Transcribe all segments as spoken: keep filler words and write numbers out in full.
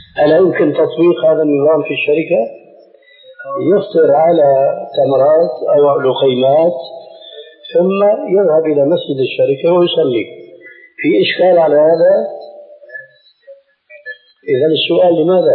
ألا يمكن تطبيق هذا النظام في الشركة؟ يفطر على تمرات أو لقيمات ثم يذهب إلى مسجد الشركة ويصلي. في إشكال على هذا؟ إذا السؤال لماذا؟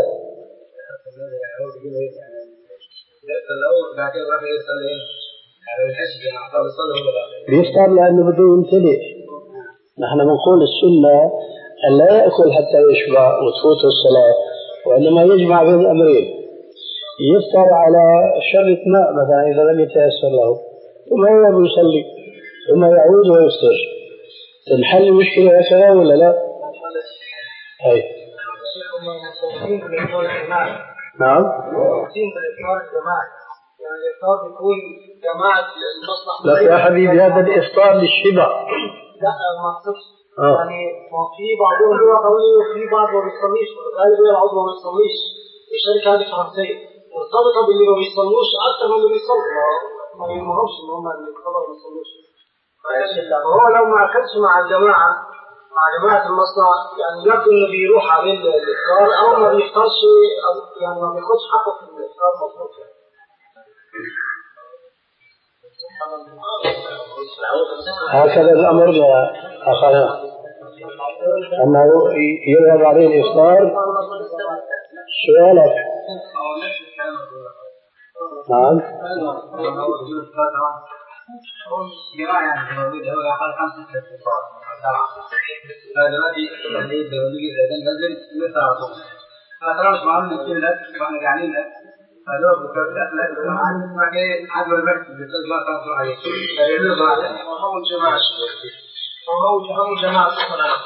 بيفطر لأنه بده يمتلئ. نحن بنقول السنة أن لا يأكل حتى يشبع وتفوت الصلاة، وإنما يجمع بين الأمرين، يفطر على شربة ماء مثلا إذا لم يتيسر له، ثم يذهب يصلي ثم يعود ويفطر. تنحل المشكلة هكذا ولا لا؟ أي نعم. لا يا حبيبي، هذا الإفطار للشبع. لا ما اقصدش يعني في بعضهم هو قوي وفي بعض ما بيصليش، غالبا العضو ما بيصليش. الشركه هذه فرنسيه مرتبطه باللي ما بيصلوش اكثر من اللي بيصلوا، ما يهمهمش ان هم اللي بيصلوا ما بيصلوش. فهو لو ما اكلش مع الجماعه مع جماعه المصنع يعني يبدو انه بيروح عليه الافطار او ما بيفطرش، يعني ما بياخدش حقه في الافطار مظبوط. هكذا الأمر يا أخانا، أنه يذهب عليه الإفطار. سؤالك نعم. هذا هو بكرة الأخلاق عن ما كان عدم المركز بالتجمع تنصر عليه فيقول بعد وهم الجماعة وهم الجماعة الصلاة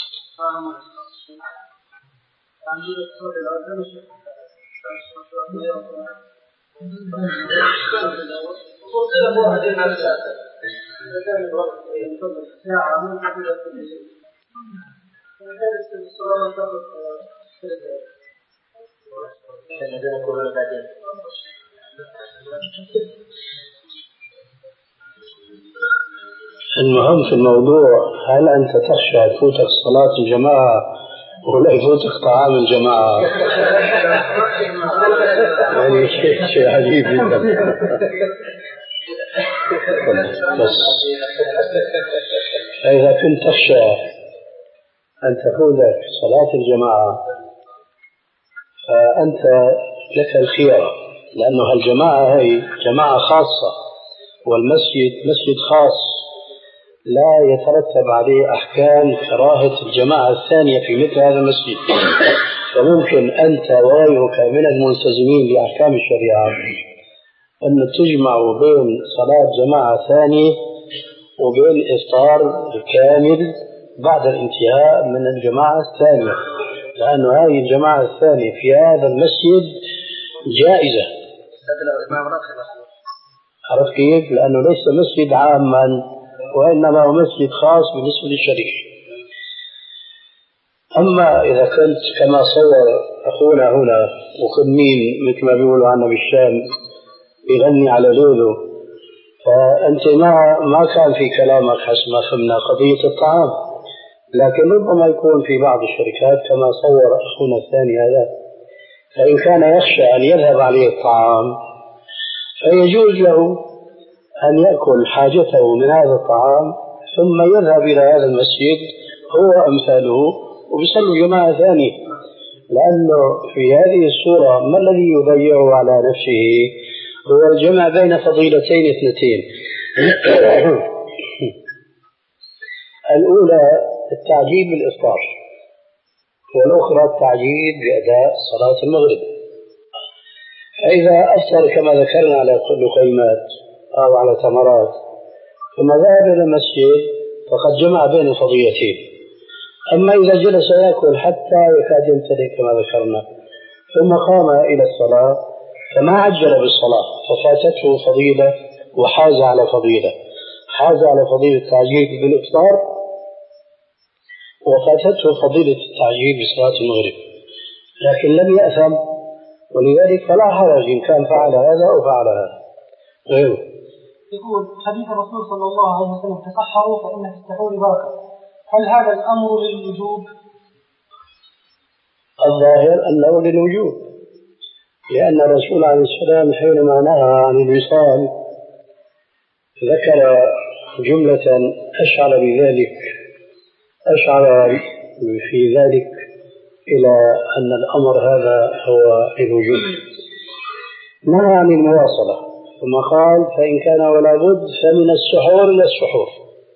المهم في الموضوع، هل أنت تخشى تفوتك صلاة الجماعة ولا يفوتك طعام الجماعة؟ يعني شيء شيء عجيب جدا. بس إذا كنت تخشى أن تفوتك صلاة الجماعة فأنت لك الخيار، لأنه الجماعة هي جماعة خاصة والمسجد مسجد خاص لا يترتب عليه أحكام كراهة الجماعة الثانية في مثل هذا المسجد. فممكن أنت وغيرك من الملتزمين بأحكام الشريعة أن تجمعوا بين صلاة جماعة ثانية وبين إفطار الكامل بعد الانتهاء من الجماعة الثانية، لأن هذه الجماعة الثانية في هذا المسجد جائزة. عرفت كيف؟ لأنه ليس مسجد عاما وإنما هو مسجد خاص بالنسبة للشريف. أما إذا كنت كما صور أخونا هنا وخنين مثل ما بيقولوا عنا بالشام يغني على ليله، فأنت ما ما كان في كلامك حسب ما فهمنا قضية الطعام، لكن ربما يكون في بعض الشركات كما صور أخونا الثاني هذا، فإن كان يخشى أن يذهب عليه الطعام فيجوز له أن يأكل حاجته من هذا الطعام ثم يذهب إلى هذا المسجد هو أمثاله وبيصلوا جماعة ثانية، لأنه في هذه الصورة ما الذي يضيعه على نفسه هو الجمع بين فضيلتين اثنتين. الأولى التعجيل بالإفطار، والأخرى التعجيل بأداء صلاة المغرب. فإذا أفطر كما ذكرنا على لقيمات أو على تمرات ثم ذهب إلى المسجد فقد جمع بين الفضيلتين. أما إذا جلس يأكل حتى يكاد يمتلئ كما ذكرنا ثم قام إلى الصلاة فما عجل بالصلاة ففاتته فضيلة وحاز على فضيلة، حاز على فضيلة التعجيل بالإفطار وفاتته فضيلة التعجيل بصلاة المغرب، لكن لم يأثم، ولذلك فلا حرج إن كان فعل هذا أو فعل هذا غيره. يقول حديث الرسول صلى الله عليه وسلم تسحروا فإن في السحور بركة، هل هذا الأمر للوجوب؟ الظاهر أنه للوجوب، لأن الرسول عليه السلام حينما نهى عن الوصال ذكر جملة أشعر بذلك أشعر في ذلك إلى أن الأمر هذا هو الوجوب. نهى عن المواصلة ثم قال فإن كان ولا بد فمن السحور إلى السحور،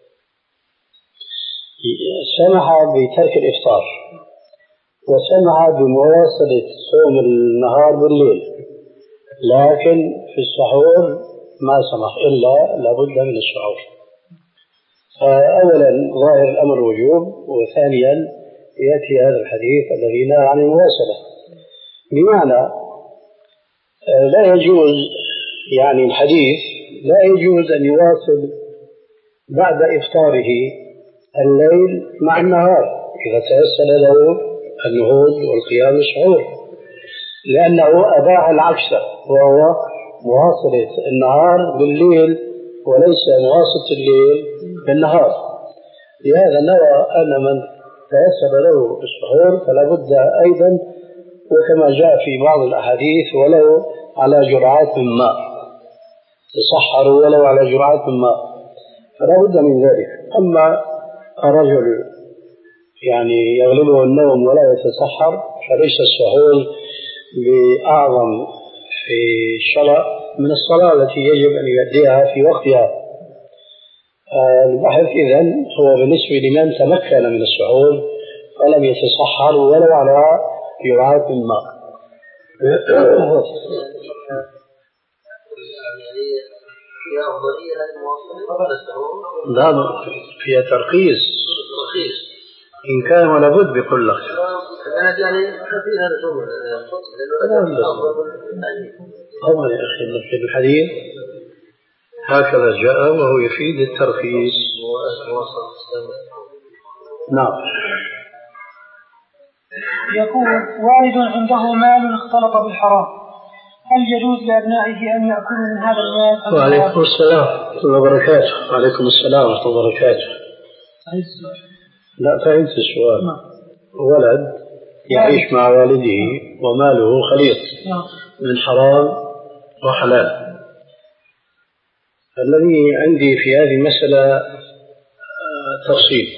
سمح بترك الإفطار وسمح بمواصلة صوم النهار بالليل، لكن في السحور ما سمح إلا لابد من السحور. فأولا ظاهر الأمر وجوب، وثانيا يأتي هذا الحديث الذي نهى عن المواصلة، بمعنى لا يجوز يعني الحديث لا يجوز أن يواصل بعد إفطاره الليل مع النهار إذا تيسر له النهوض والقيام السحور، لأنه أباح العكس وهو مواصلة النهار بالليل وليس مواصلة الليل بالنهار. لهذا نرى أن من تيسر له السحور فلا بد أيضا، وكما جاء في بعض الأحاديث، ولو على جرعات من ماء، تسحروا ولو على جرعات من ماء، فلا بد من ذلك. أما الرجل يعني يغلبه النوم ولا يتسحر فليس السحور بأعظم في الشرع من الصلاة التي يجب أن يؤديها في وقتها. البحث إذن هو بالنسبة لمن تمكن من السحور ولم يتسحر ولو على جرعات من ماء. لا فيها ترخيص إن كان ولا بد بقول لك. أولا يا أخي في الحديث هكذا جاء وهو يفيد الترخيص. نعم. يقول والد عنده مال اختلط بالحرام، هل يجوز لأبنائه أن يأكلوا من هذا المال؟ وعليكم السلام ورحمة الله وبركاته. وعليكم السلام ورحمة الله وبركاته. لا فهمت السؤال. ولد يعيش مع والده وماله خليط من حرام وحلال. الذي عندي في هذه المسألة تفصيل،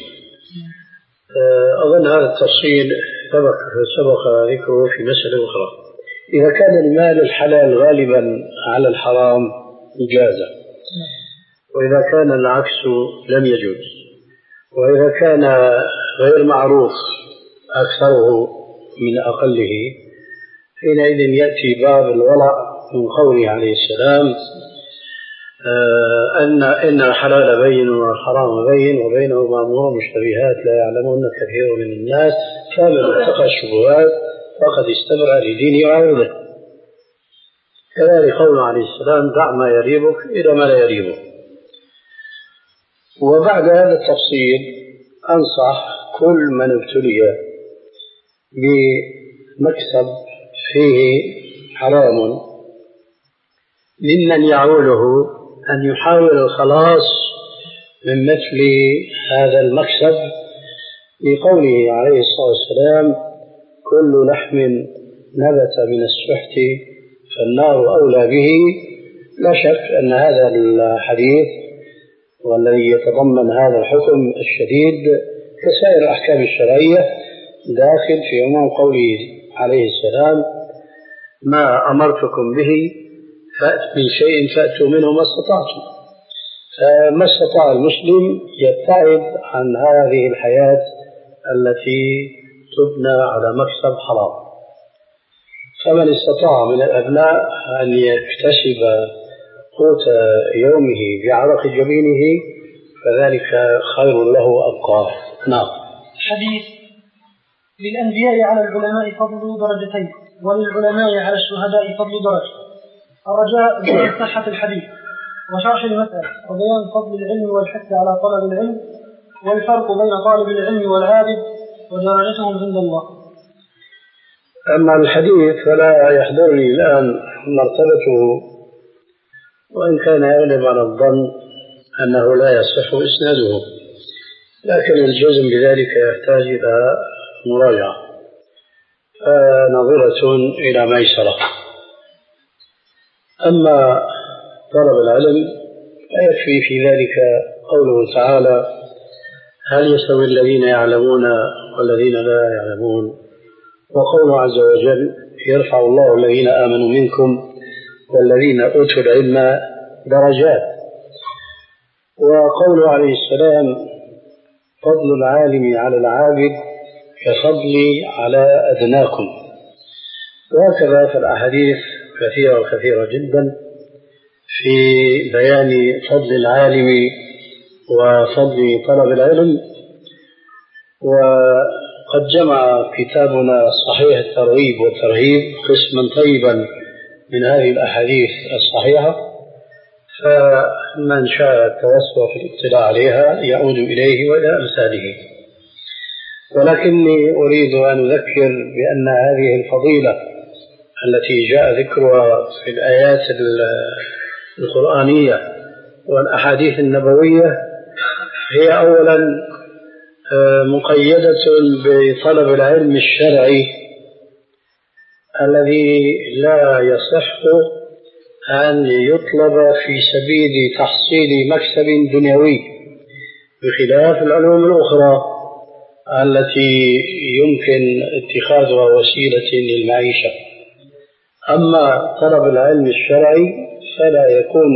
أظن هذا التفصيل سبق سبق ذكره في مسألة أخرى. إذا كان المال الحلال غالبا على الحرام جاز، وإذا كان العكس لم يجوز، وإذا كان غير معروف أكثره من أقله حينئذ يأتي باب الورع من قوله عليه السلام أن إن الحلال بين والحرام بين وبينهما أمور مشتبهات لا يعلمون كثير من الناس فمن اتقى الشبهات فقد استبرأ لدينه وعرضه. كذلك قوله عليه السلام دع ما يريبك إلى ما لا يريبك. وبعد هذا التفصيل أنصح كل من ابتلي بمكسب فيه حرام ممن يعوله أن يحاول الخلاص من مثل هذا المكسب، لقوله عليه الصلاة والسلام كل لحم نبت من السحت فالنار أولى به. لا شك أن هذا الحديث والذي يتضمن هذا الحكم الشديد كسائر الأحكام الشرعية داخل في عموم قوله عليه السلام ما أمرتكم به من شيء فأتوا منه ما استطعتم. فما استطاع المسلم يبتعد عن هذه الحياة التي تبنى على مكسب حرام. فمن استطاع من الأبناء أن يكتسب قوت يومه بعرق جبينه فذلك خير له وأبقاه. نعم. حديث للأنبياء على العلماء فضل درجتين وللعلماء على الشهداء فضل درجة. الرجاء بأن صحة الحديث وشرح المسألة وبيان فضل العلم والحث على طلب العلم والفرق بين طالب العلم والعابد ودرجتهم عند الله. أما الحديث فلا يحضرني الآن مرتبته، وإن كان يغلب على الظن أنه لا يصح إسناده، لكن الجزم بذلك يحتاج إلى مراجعة. فنظرة إلى ميسرة. أما طلب العلم فيكفي في ذلك قوله تعالى: هل يستوي الذين يعلمون والذين لا يعلمون؟ وقوله عز وجل: يرفع الله الذين آمنوا منكم والذين أوتوا العلم درجات. وقوله عليه السلام: فضل العالم على العابد كفضلي على أدناكم. وهكذا في الأحاديث كثيرة وكثيرة جدا في بيان فضل العالم وفضل طلب العلم. وقد جمع كتابنا صحيح الترغيب والترهيب قسما طيبا من هذه الأحاديث الصحيحة، فمن شاء التوسع في الاطلاع عليها يعود إليه وإلى أمثاله. ولكني أريد أن أذكر بأن هذه الفضيلة التي جاء ذكرها في الآيات القرآنية والأحاديث النبوية هي أولا مقيدة بطلب العلم الشرعي الذي لا يصح أن يطلب في سبيل تحصيل مكسب دنيوي، بخلاف العلوم الأخرى التي يمكن اتخاذها وسيلة للمعيشة. أما طلب العلم الشرعي فلا يكون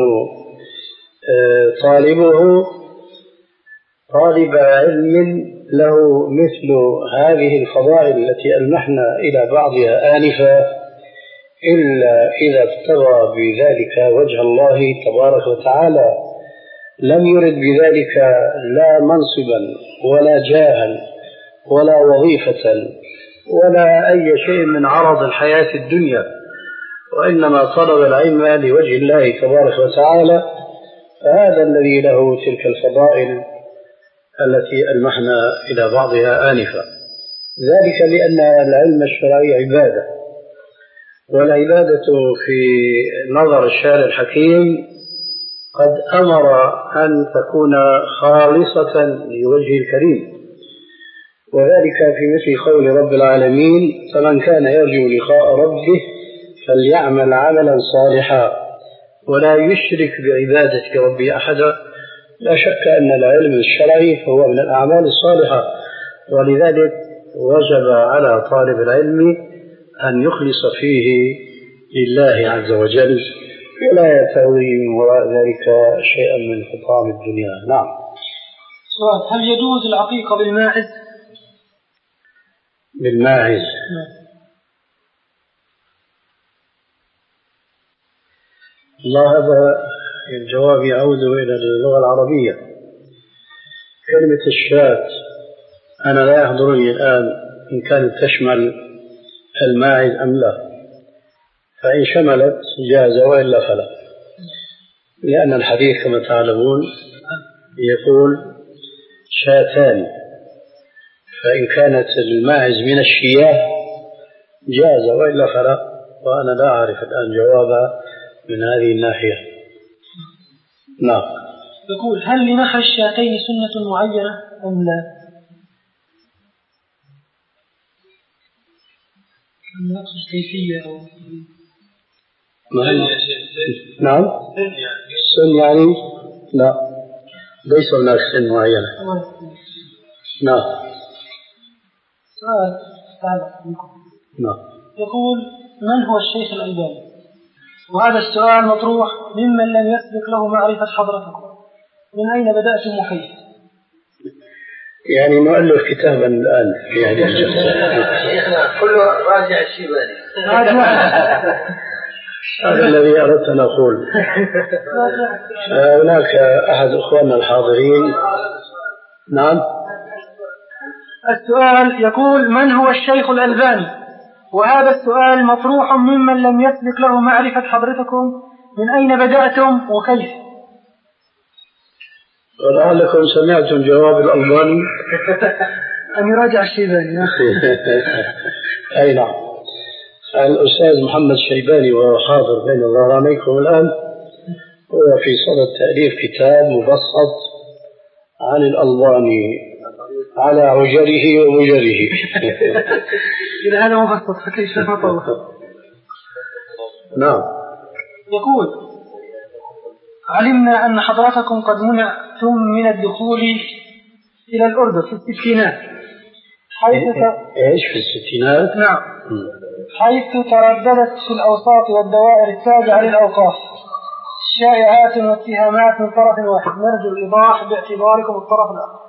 طالبه طالب علم له مثل هذه الفضائل التي ألمحنا إلى بعضها آنفا، إلا إذا ابتغى بذلك وجه الله تبارك وتعالى، لم يرد بذلك لا منصبا ولا جاها ولا وظيفة ولا أي شيء من عرض الحياة الدنيا، وإنما طلب العلم لوجه الله تبارك وتعالى، فهذا الذي له تلك الفضائل التي ألمحنا إلى بعضها آنفا. ذلك لأن العلم الشرعي عبادة، والعبادة في نظر الشارع الحكيم قد أمر أن تكون خالصة لوجه الكريم، وذلك في مثل قول رب العالمين: فمن كان يرجو لقاء ربه فليعمل عملا صالحا ولا يشرك بعبادة ربه أحدا. لا شك أن العلم الشرعي هو من الأعمال الصالحة، ولذلك وجب على طالب العلم أن يخلص فيه لله عز وجل ولا يتوي من وراء ذلك شيئا من حطام الدنيا. نعم. سؤال: هل يجوز العقيقة بالماعز؟ بالماعز الله، هذا الجواب يعود إلى اللغة العربية. كلمة الشاة أنا لا يحضرني الآن إن كانت تشمل الماعز أم لا، فإن شملت جاز وإلا فلا، لأن الحديث كما تعلمون يقول شاتان، فإن كانت الماعز من الشياه جاز وإلا فلا، وأنا لا أعرف الآن جوابها من هذه الناحية. نعم. يقول: هل لنحر الشاتين سنة معينة أم لا؟ نقصد كيفية أو نعم سن يعني لا، ليس هناك سن معينة. نعم. سؤال نعم. يقول: من هو الشيخ الألباني؟ وهذا السؤال مطروح ممن لم يسبق له معرفة حضرتكم، من أين بدأتم وكيف؟ يعني نؤلف كتابا الآن في هذه الجلسة. شيخنا كله راجع الشيباني. هذا الذي أردت أن أقول. هناك أحد أخواننا الحاضرين. نعم. السؤال يقول: من هو الشيخ الألباني؟ وهذا السؤال مطروح ممن لم يسبق له معرفة حضرتكم، من أين بدأتم وكيف؟ ولعلكم سمعتم جواب الألباني. أن يراجع الشيباني. أي نعم. الأستاذ محمد الشيباني وهو حاضر بين ظهرانيكم الآن، هو في صدد تأليف كتاب مبسط عن الألباني على عجره ومجره. إذا هذا مبسط فكيف نطلع. نعم. يقول: علمنا أن حضرتكم قد منعتم من الدخول إلى الأردن في الستينات، حيث إيش في الستينات؟ نعم. حيث ترددت في الأوساط والدوائر التابعة للأوقاف شائعات واتهامات من طرف واحد، نرجو الإيضاح باعتباركم الطرف الآخر.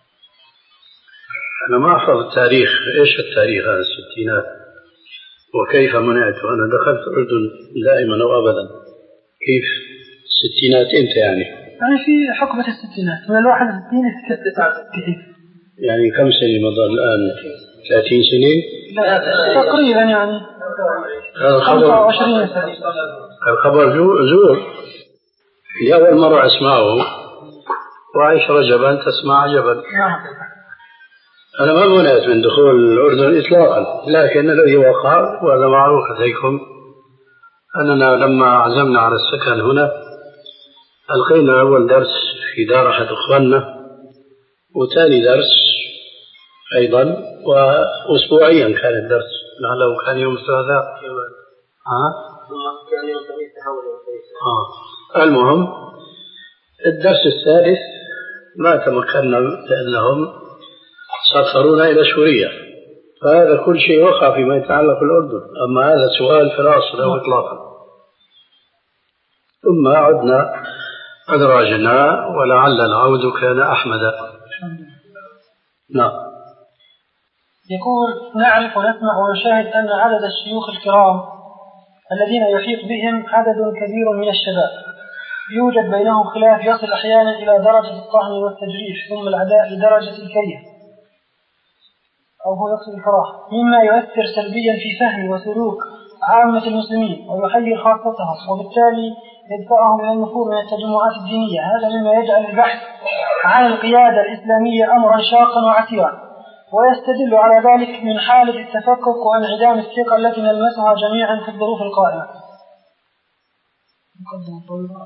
أنا ما أحفظ التاريخ، إيش التاريخ هذا الستينات وكيف منعت؟ أنا دخلت الأردن دائما وأبدا. كيف الستينات أنت يعني؟ يعني في حقبة الستينات من الواحد وستين إلى تسعة وستين. يعني كم سنة مضى الآن؟ ثلاثين سنة؟ لا تقريبا يعني خمسة وعشرين سنة. الخبر زور، لأول مرة أسمعه، وعيش رجبا تسمع عجبا. نعم. أنا ما منعت من دخول الأردن إطلاقا، لكن الذي وقع وهذا معروف لديكم أننا لما عزمنا على السكن هنا ألقينا أول درس في دار أحد أخواننا، وثاني درس أيضا، وأسبوعيا كان الدرس، لعله كان يوم الثلاثاء. ها؟ كان يوم الخميس تحول يوم الخميس. آه. المهم الدرس الثالث ما تمكنا لأنهم سافرونا إلى سوريا، فهذا كل شيء وقع فيما يتعلق بالأردن. أما هذا سؤال فلا أصل له إطلاقا. ثم عدنا أدراجنا ولعل العود كان أحمد. نعم. يقول: نعرف ونسمع ونشاهد أن عدد الشيوخ الكرام الذين يحيط بهم عدد كبير من الشباب يوجد بينهم خلاف يصل أحيانا إلى درجة الطعن والتجريح، ثم العداء لدرجة الكيه أو هو يقصد الكراهة، مما يؤثر سلبيا في فهم وسلوك عامة المسلمين ويحير خاصتهم، وبالتالي يدفعهم إلى النفور من التجمعات الدينية. هذا مما يجعل البحث عن القيادة الإسلامية أمرا شاقا وعسيرا، ويستدل على ذلك من حالة التفكك وانعدام الثقة التي نلمسها جميعا في الظروف القائمة. مقدمة طويلة.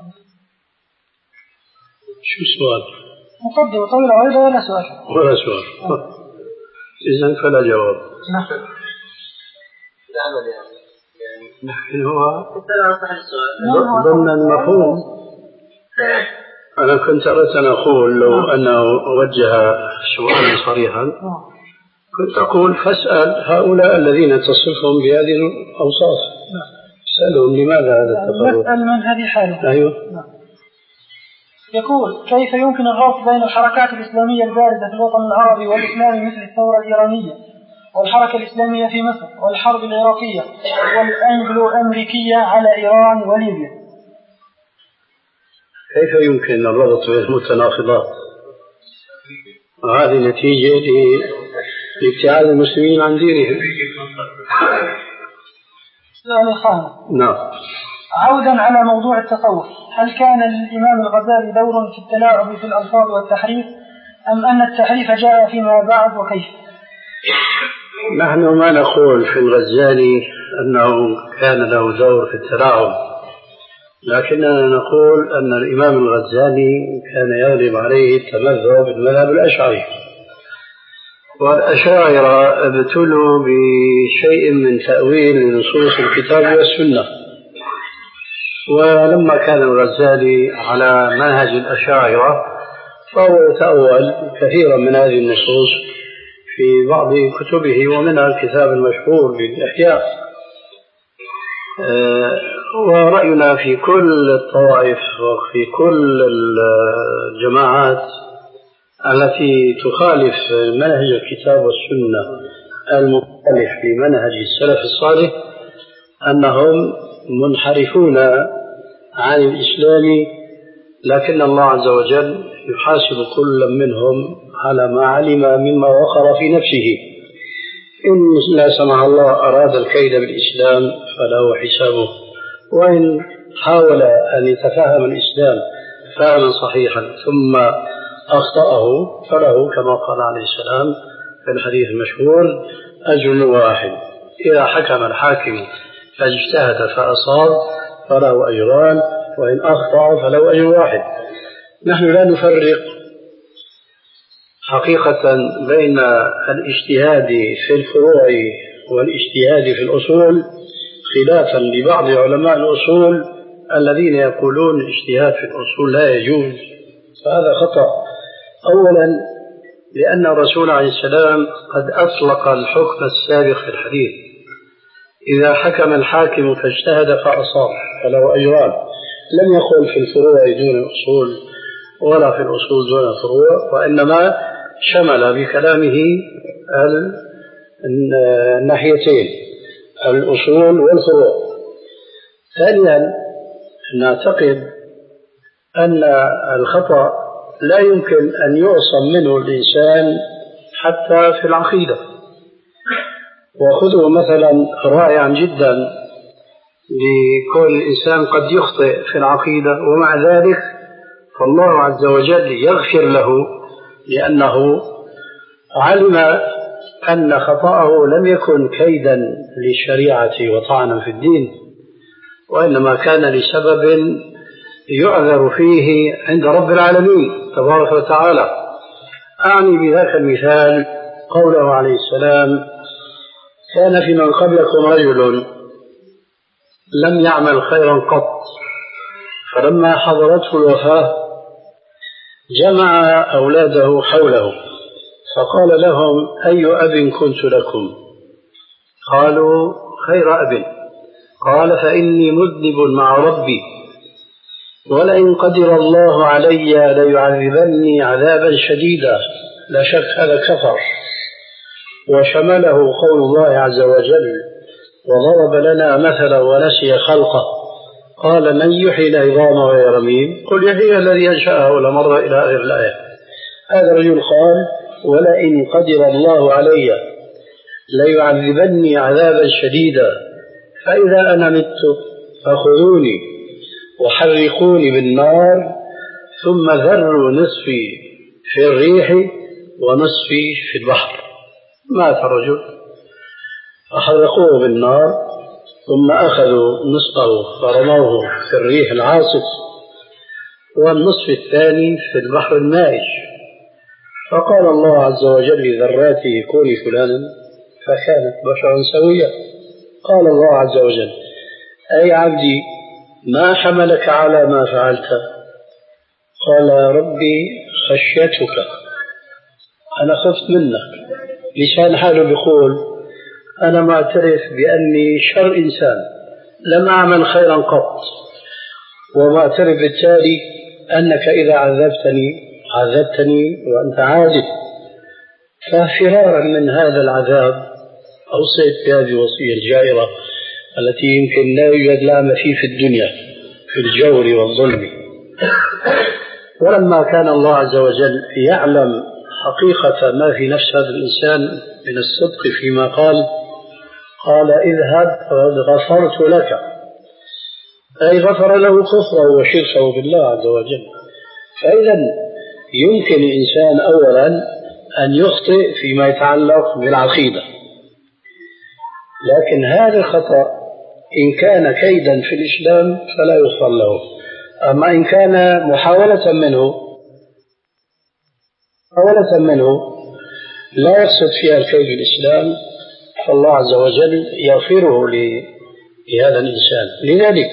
شو السؤال؟ مقدمة طويلة أيضا ولا سؤال؟ ولا سؤال. إذن فلا جواب. نعم. العمل يعني يعني لكن هو ضمن المفهوم. أنا كنت أردت أن أقول لو أنه وجه سؤالا صريحا كنت أقول فاسأل هؤلاء الذين تصفهم بهذه الأوصاف، اسألهم لماذا هذا التفرق. نسأل من هذه حاله. أيوه. يقول: كيف يمكن الربط بين الحركات الإسلامية البارزة في الوطن العربي والإسلامي مثل الثورة الإيرانية والحركة الإسلامية في مصر والحرب العراقية والأنجلو أمريكية على إيران وليبيا؟ كيف يمكن الربط بين المتناقضات؟ وهذه نتيجة لابتعاد المسلمين عن دينهم. السؤال الخامس. نعم. عودا على موضوع التصوف، هل كان للإمام الغزالي دور في التلاعب في الألفاظ والتحريف، أم أن التحريف جاء فيما بعد، وكيف؟ نحن ما نقول في الغزالي أنه كان له دور في التلاعب، لكننا نقول أن الإمام الغزالي كان يغلب عليه التمذهب بالمذهب الأشعري، والأشاعرة ابتلوا بشيء من تأويل لنصوص الكتاب والسنة، ولما كان الغزالي على منهج الأشاعرة فهو يتأول كثيرا من هذه النصوص في بعض كتبه، ومنها الكتاب المشهور بالإحياء. أه ورأينا في كل الطوائف وفي كل الجماعات التي تخالف منهج الكتاب والسنة المختلف بمنهج السلف الصالح أنهم منحرفون عن الإسلام، لكن الله عز وجل يحاسب كل منهم على ما علم مما وقر في نفسه. إن لا سمح الله أراد الكيد بالإسلام فله حسابه، وإن حاول أن يتفهم الإسلام فهما صحيحا ثم أخطأه فله كما قال عليه السلام في الحديث المشهور أجر واحد. إذا حكم الحاكم فاجتهد فأصاب فله أجران، وإن أخطأ فله أجر واحد. نحن لا نفرق حقيقة بين الاجتهاد في الفروع والاجتهاد في الأصول خلافا لبعض علماء الأصول الذين يقولون الاجتهاد في الأصول لا يجوز، فهذا خطأ. أولا لأن الرسول عليه السلام قد أطلق الحكم السابق في الحديث: إذا حكم الحاكم فاجتهد فأصاب فله أجران. لم يقل في الفروع دون الأصول ولا في الأصول دون الفروع، وإنما شمل بكلامه الناحيتين الأصول والفروع. ثانيا نعتقد أن الخطأ لا يمكن أن يعصم منه الإنسان حتى في العقيدة. وخذوا مثلا رائعا جدا لكل إنسان قد يخطئ في العقيدة ومع ذلك فالله عز وجل يغفر له، لأنه علم أن خطأه لم يكن كيدا للشريعة وطعنا في الدين، وإنما كان لسبب يعذر فيه عند رب العالمين تبارك وتعالى. أعني بذاك المثال قوله عليه السلام: كان في من قبلكم رجل لم يعمل خيرا قط، فلما حضرته الوفاة جمع أولاده حوله فقال لهم: أي أب كنت لكم؟ قالوا: خير أب. قال: فإني مذنب مع ربي، ولئن قدر الله علي ليعذبني عذابا شديدا. لا شك هذا كفر. وشمله قول الله عز وجل: وضرب لنا مثلا ونسي خلقه قال: من يحيي العظام وهي رميم؟ قل يحيي الذي أنشأها أول مرة إلى آخر الآية. هذا الرجل قال: ولئن قدر الله علي ليعذبني عذابا شديدا، فإذا أنا مت فخذوني وحرقوني بالنار ثم ذروا نصفي في الريح ونصفي في البحر. مات الرجل فحرقوه بالنار ثم أخذوا نصفه فرموه في الريح العاصف والنصف الثاني في البحر المائج. فقال الله عز وجل لذراته: كوني فلانا، فكانت بشرا سويا. قال الله عز وجل: أي عبدي ما حملك على ما فعلت؟ قال: ربي خشيتك، أنا خفت منك. لسان حاله بيقول: أنا معترف بأني شر إنسان، لم أعمل خيرا قط، ومعترف بالتالي أنك إذا عذبتني عذبتني وأنت عادل. ففرارا من هذا العذاب أوصيت بهذه الوصية الجائرة التي يمكن لا يوجد لها مثيل في الدنيا في الجور والظلم. ولما كان الله عز وجل يعلم حقيقة ما في نفس هذا الإنسان من الصدق فيما قال، قال: اذهب فقد غفرت لك، أي غفر له كفره وشركه بالله عز وجل. فإذا يمكن الإنسان أولا أن يخطئ فيما يتعلق بالعقيدة، لكن هذا الخطأ إن كان كيدا في الإسلام فلا يغفر له. أما إن كان محاولة منه محاولة منه لا يقصد فيها الكيد الإسلام، فالله عز وجل يغفره لهذا الإنسان. لذلك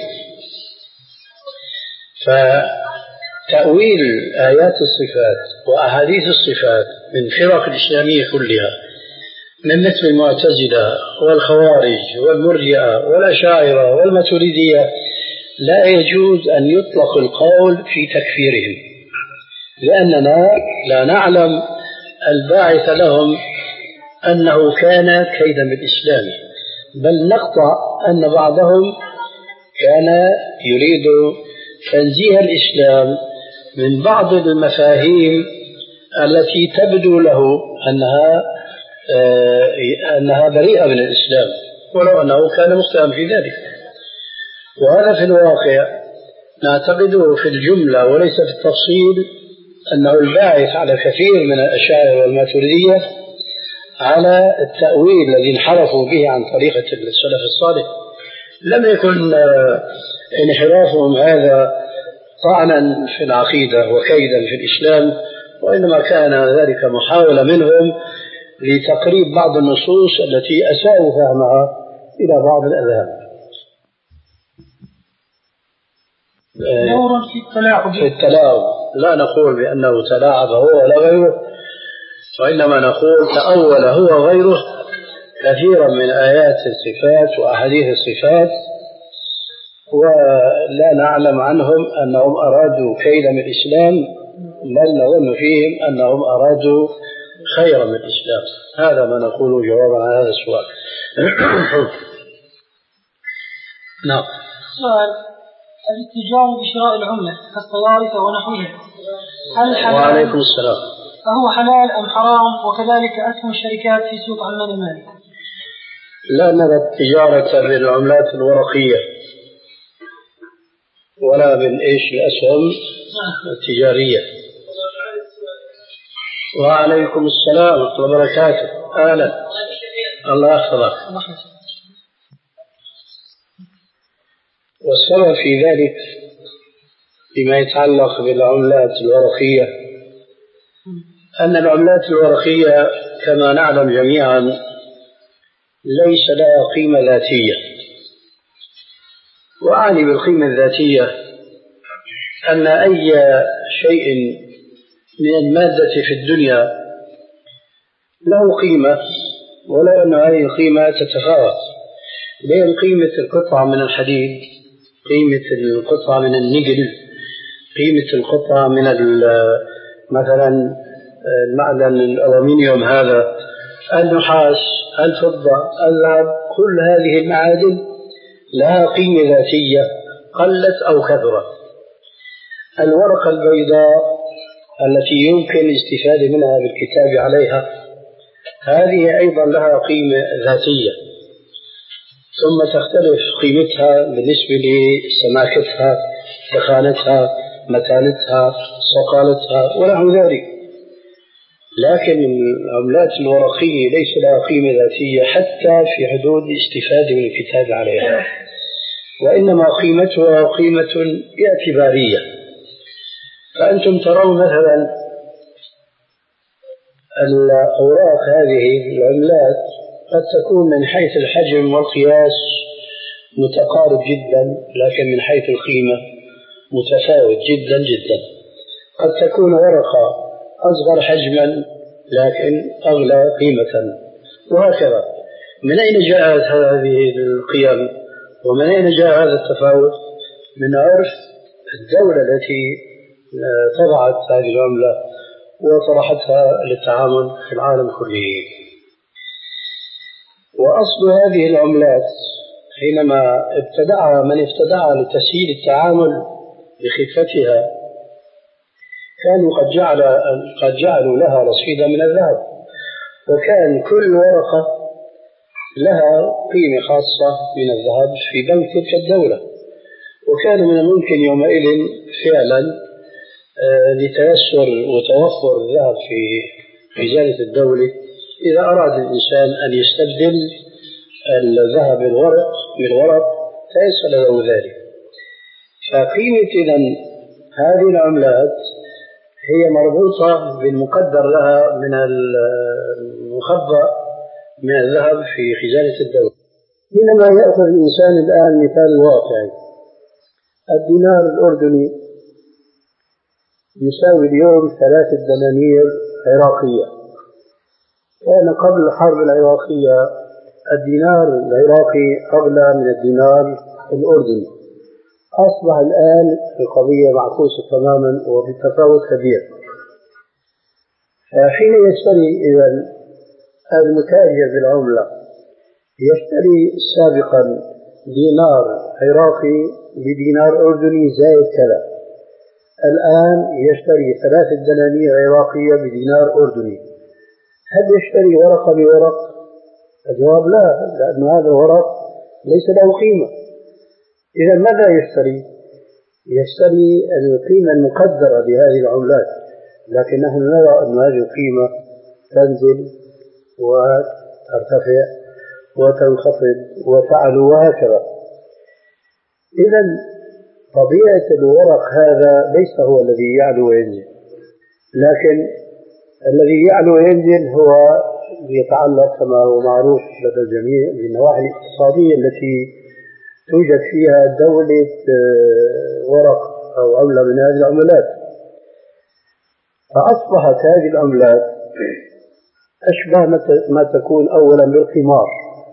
فتأويل آيات الصفات وأحاديث الصفات من فرق الإسلامية كلها، من مثل المعتزلة والخوارج والمرجئة والأشاعرة والماتريدية، لا يجوز أن يطلق القول في تكفيرهم، لأننا لا نعلم الباعث لهم أنه كان كيدا بالإسلام، بل نقطع أن بعضهم كان يريد تنزيه الإسلام من بعض المفاهيم التي تبدو له أنها آه أنها بريئة من الإسلام، ولو أنه كان مخطئا في ذلك. وهذا في الواقع نعتقده في الجملة وليس في التفصيل أنه الباعث على كثير من الأشاعرة والماتريدية على التأويل الذي انحرفوا به عن طريقة السلف الصالح. لم يكن انحرافهم هذا طعنا في العقيدة وكيدا في الإسلام، وإنما كان ذلك محاولة منهم لتقريب بعض النصوص التي أساءوا فهمها إلى بعض الأذهان. في التلاعب في التلاعب لا نقول بأنه تلاعب هو ولا غيره، وإنما نقول تأول هو غيره كثيرا من آيات الصفات وأحاديث الصفات، ولا نعلم عنهم أنهم أرادوا كيدا من الإسلام، بل نظن فيهم أنهم أرادوا خيرا من الإسلام. هذا ما نقول جوابا على هذا السؤال. نعم. سؤال: الاتجار بشراء العملة كالصيارفة ونحوها هل حلال؟ وعليكم السلام. فهو حلال أم حرام؟ وكذلك أسهم الشركات في سوق عمان المالي. لا نرى التجارة بالعملات الورقية ولا بالإيش الأسهم التجارية. وعليكم السلام ورحمة الله وبركاته. أهلا، الله يحفظك. والسبب في ذلك فيما يتعلق بالعملات الورقية أن العملات الورقية كما نعلم جميعا ليس لها قيمة ذاتية. وأعني بالقيمة الذاتية أن أي شيء من المادة في الدنيا له قيمة، ولو أن هذه القيمة تتفاوت بين قيمة القطعة من الحديد، قيمة القطعة من النيكل، قيمة القطعة من مثلا المعدن الألومنيوم هذا، النحاس، الفضة، الذهب، كل هذه المعادن لها قيمة ذاتية قلت أو كثرت. الورقة البيضاء التي يمكن الاستفادة منها بالكتاب عليها هذه أيضا لها قيمة ذاتية، ثم تختلف قيمتها بالنسبة لسماكتها، دخانتها، متانتها، صقالتها ونحو ذلك. لكن العملات الورقية ليس لها قيمة ذاتية حتى في حدود الاستفادة من الكتاب عليها، وإنما قيمتها قيمة اعتبارية. فأنتم ترون مثلا الأوراق هذه العملات قد تكون من حيث الحجم والقياس متقارب جدا، لكن من حيث القيمة متفاوت جدا جدا. قد تكون ورقة أصغر حجما لكن أغلى قيمة، وهكذا. من أين جاءت هذه القيم ومن أين جاء هذا التفاوت؟ من عرف الدولة التي طبعت هذه العملة وطرحتها للتعامل في العالم كله. وأصل هذه العملات حينما ابتدعها من ابتدعها لتسهيل التعامل بخفتها كانوا قد جعل قد جعلوا لها رصيدا من الذهب، وكان كل ورقة لها قيمة خاصة من الذهب في بنك تلك الدولة. وكان من الممكن يومئذ فعلا لتيسر وتوفر الذهب في خزانة الدولة إذا أراد الإنسان أن يستبدل الذهب بالورق بالورق تيسر له ذلك. فقيمة إذن هذه العملات هي مربوطة بالمقدر لها من المخبأ من الذهب في خزانة الدولة. حينما يأخذ الإنسان الآن مثال واقعي، الدينار الأردني يساوي اليوم ثلاثة دنانير عراقية. كان قبل الحرب العراقية الدينار العراقي أغلى من الدينار الأردني. أصبح الآن القضية معكوسة تماما وبتفاوت كبير. حين يشتري إذن المتاجر بالعملة يشتري سابقا دينار عراقي بدينار أردني زائد كذا، الآن يشتري ثلاثة دنانير عراقية بدينار أردني. هل يشتري ورقة بورق؟ الجواب لا، لأن هذا الورق ليس له قيمة. إذا ماذا يشتري؟ يشتري القيمة المقدرة بهذه العملات، لكن نحن نرى أن هذه القيمة تنزل وترتفع وتنخفض وتعلو وهكذا. إذا طبيعة الورق هذا ليس هو الذي يعلو وينزل، لكن الذي يعلو وينزل هو يتعلق كما هو معروف لدى الجميع بالنواحي الاقتصادية التي توجد فيها دولة ورق أو عملة من هذه العملات. فأصبحت هذه العملات أشبه ما تكون أولا بالقمار،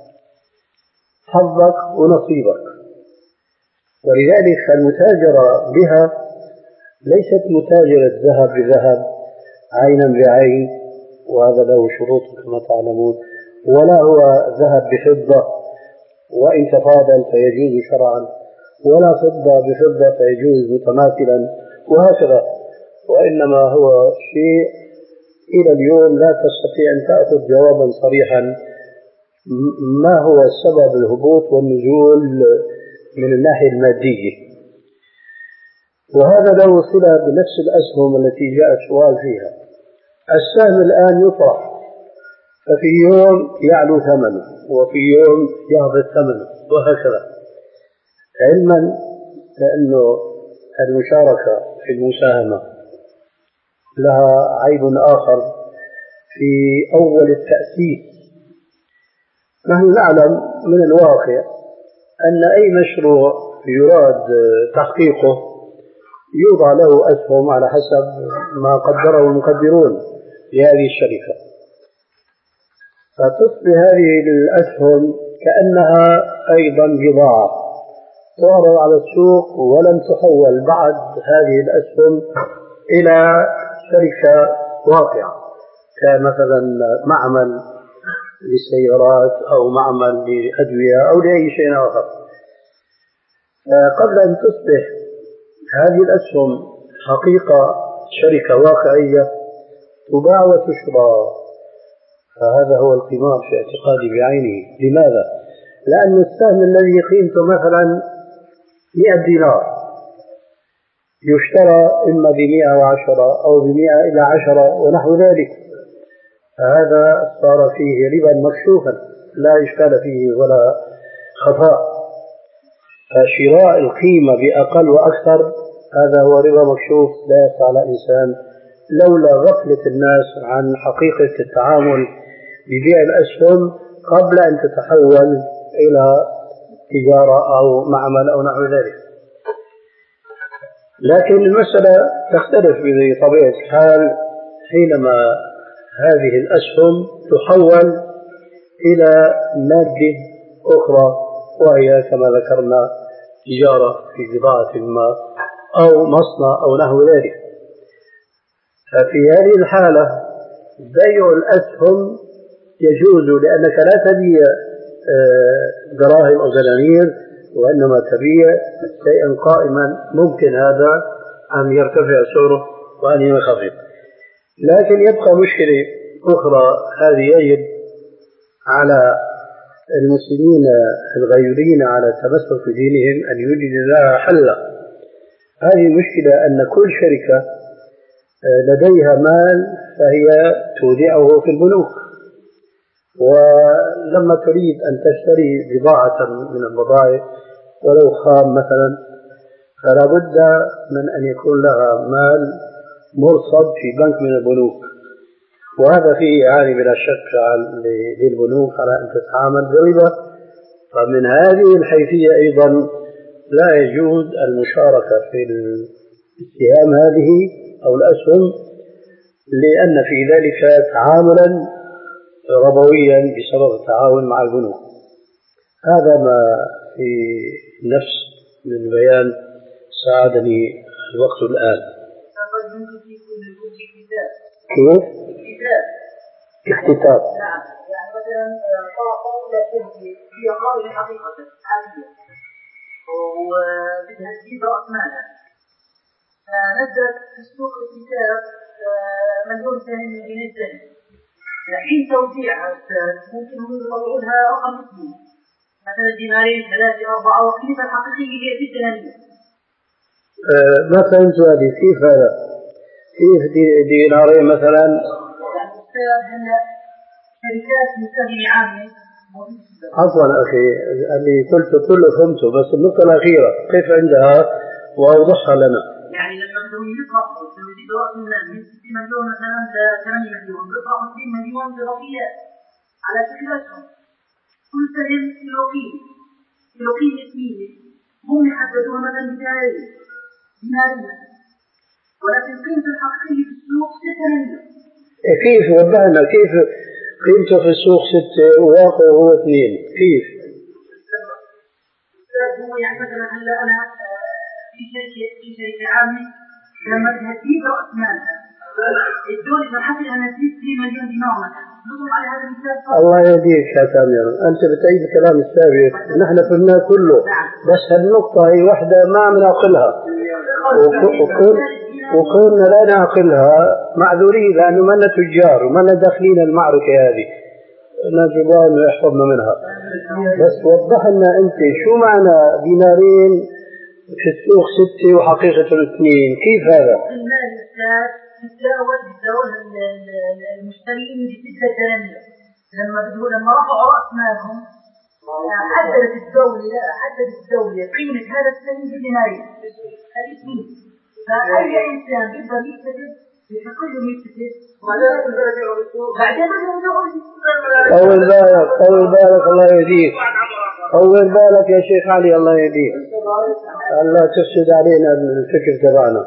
حظك ونصيبك. ولذلك المتاجرة بها ليست متاجرة ذهب بذهب عينا بعين، وهذا له شروط كما تعلمون، ولا هو ذهب بفضة وإن تفاضل فيجوز شرعا، ولا فضة بفضة فيجوز متماثلا، وهكذا. وإنما هو شيء إلى اليوم لا تستطيع أن تأخذ جوابا صريحا ما هو سبب الهبوط والنزول من الناحية المادية. وهذا له صلة بنفس الأسهم التي جاء السؤال فيها. السهم الآن يطرح، ففي يوم يعلو ثمنه وفي يوم يهبط ثمنه وهكذا، علما بأنه المشاركة في المساهمة لها عيب آخر في أول التأسيس. نحن نعلم من الواقع أن أي مشروع يراد تحقيقه يوضع له أسهم على حسب ما قدره المقدرون لهذه الشركة، فتصبح هذه الأسهم كأنها أيضا بضاعة تعرض على السوق ولم تحول بعد هذه الأسهم إلى شركة واقعة، كمثلا معمل للسيارات أو معمل لأدوية أو لأي شيء آخر. قبل أن تصبح هذه الأسهم حقيقة شركة واقعية تباع وتشرى، فهذا هو القمار في اعتقادي بعينه. لماذا؟ لأن السهم الذي قيمته مثلا مئة دينار يشترى إما بمئة وعشرة أو بمئة إلى عشرة ونحو ذلك، فهذا صار فيه ربا مكشوفا لا إشكال فيه ولا خطأ. فشراء القيمة بأقل وأكثر هذا هو ربا مكشوف لا يقع على إنسان لولا غفلة الناس عن حقيقة التعامل ببيع الأسهم قبل أن تتحول إلى تجارة أو معمل أو نحو ذلك. لكن المسألة تختلف بطبيعة الحال حينما هذه الأسهم تحول إلى مادة أخرى، وهي كما ذكرنا تجارة في بضاعة ما أو مصنع أو نحو ذلك. ففي هذه الحالة بيع الأسهم يجوز، لأنك لا تبيع دراهم أو دنانير، وإنما تبيع شيئا قائما ممكن هذا أن يرتفع سعره وأن ينخفض. لكن يبقى مشكلة أخرى، هذه يجب على المسلمين الغيورين على التمسك بدينهم أن يوجد لها حلا. هذه المشكلة أن كل شركة لديها مال فهي تودعه في البنوك، ولما تريد أن تشتري بضاعة من البضائع ولو خام مثلا فلا بد من أن يكون لها مال مرصد في بنك من البنوك، وهذا فيه يعني بلا شك للبنوك على أن تتعامل بربا. فمن هذه الحيثية أيضا لا يجوز المشاركة في السهام هذه أو الأسهم، لأن في ذلك تعاملا ربويا بسبب التعاون مع البنوك. هذا ما في نفس من بيان ساعدني الوقت الآن. كيف؟ اختتاب. نعم، يعني مثلا قولة تبدي هي قول حقيقة حالية وبدها تجيب رأس مالها، فنزلت في السوق الكتاب مليون ثاني من جنيه ثاني، حين توزيعها ممكن هم يطلعوا لها رقم اسمه مثلا دينارين ثلاثة أربعة، وقيمة الحقيقية هي جدا هنية. أه ما فهمت هذه كيف هذا؟ كيف دي دينارين مثلا؟ يعني شركات مساهمة عامة. عفوا أخي اللي قلت كله فهمته، بس النقطة الأخيرة كيف عندها وأوضحها لنا. يعني لما بدهم يطرحوا بدهم يزيدوا رأس المال من ستين مليون مثلا ل ثمانية مليون بيطرحوا اثنين مليون إضافيات على شكل أسهم كل سهم له قيمة له قيمة اسمية هم يحددوها مثلا بدنارين دينارين ولكن قيمته الحقيقية في السوق ستة مليون. كيف وضحنا كيف قيمته في السوق ستة وواقعه هو اثنين كيف؟ هو يعني مثلا هلا أنا في شركة في شركة عامة لما بدها تزيد رأس مالها الدولة بحثت أنها تزيد اثنين مليون دينار مثلا نضرب على هذا المثال. الله يهديك يا سامر أنت بتعيد الكلام السابق نحن فهمناه كله بس هالنقطة هي واحدة ما عم نعقلها وكنا لا نعقلها معذورين لأنه ما لنا تجار وما لنا داخلين المعركة هذه نرجو أنه يحفظنا منها. بس وضح لنا أنت شو معنى دينارين في السوق ستة وحقيقة الاثنين كيف هذا؟ المال تتداول تتداول المشترين بستة دنانير لما بدو لما رفعوا رأس مالهم حددت الدولة لا حددت الدولة قيمة هذا السهم بدينارين هذه اثنين. فأي إنسان يقدر يكتسب يحقق له يكتسب بعدين طول بالك طول بالك الله يهديك طول بالك يا شيخ علي الله يهديك الله تفسد علينا الفكر تبعنا.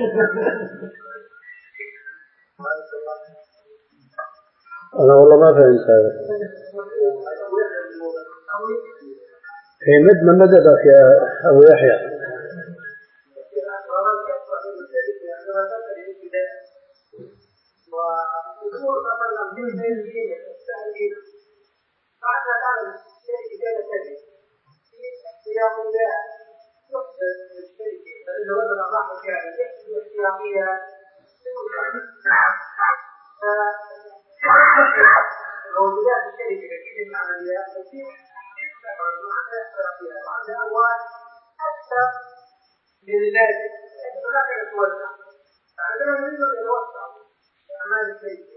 أنا والله ما فهمت هذا. هي مد من مددك يا أبو يحيى. موجودات الشركة كثير من العمليات كثير حتى من اللازم لا يتوسع فعندما نريد أن نوسع أعمال الشركة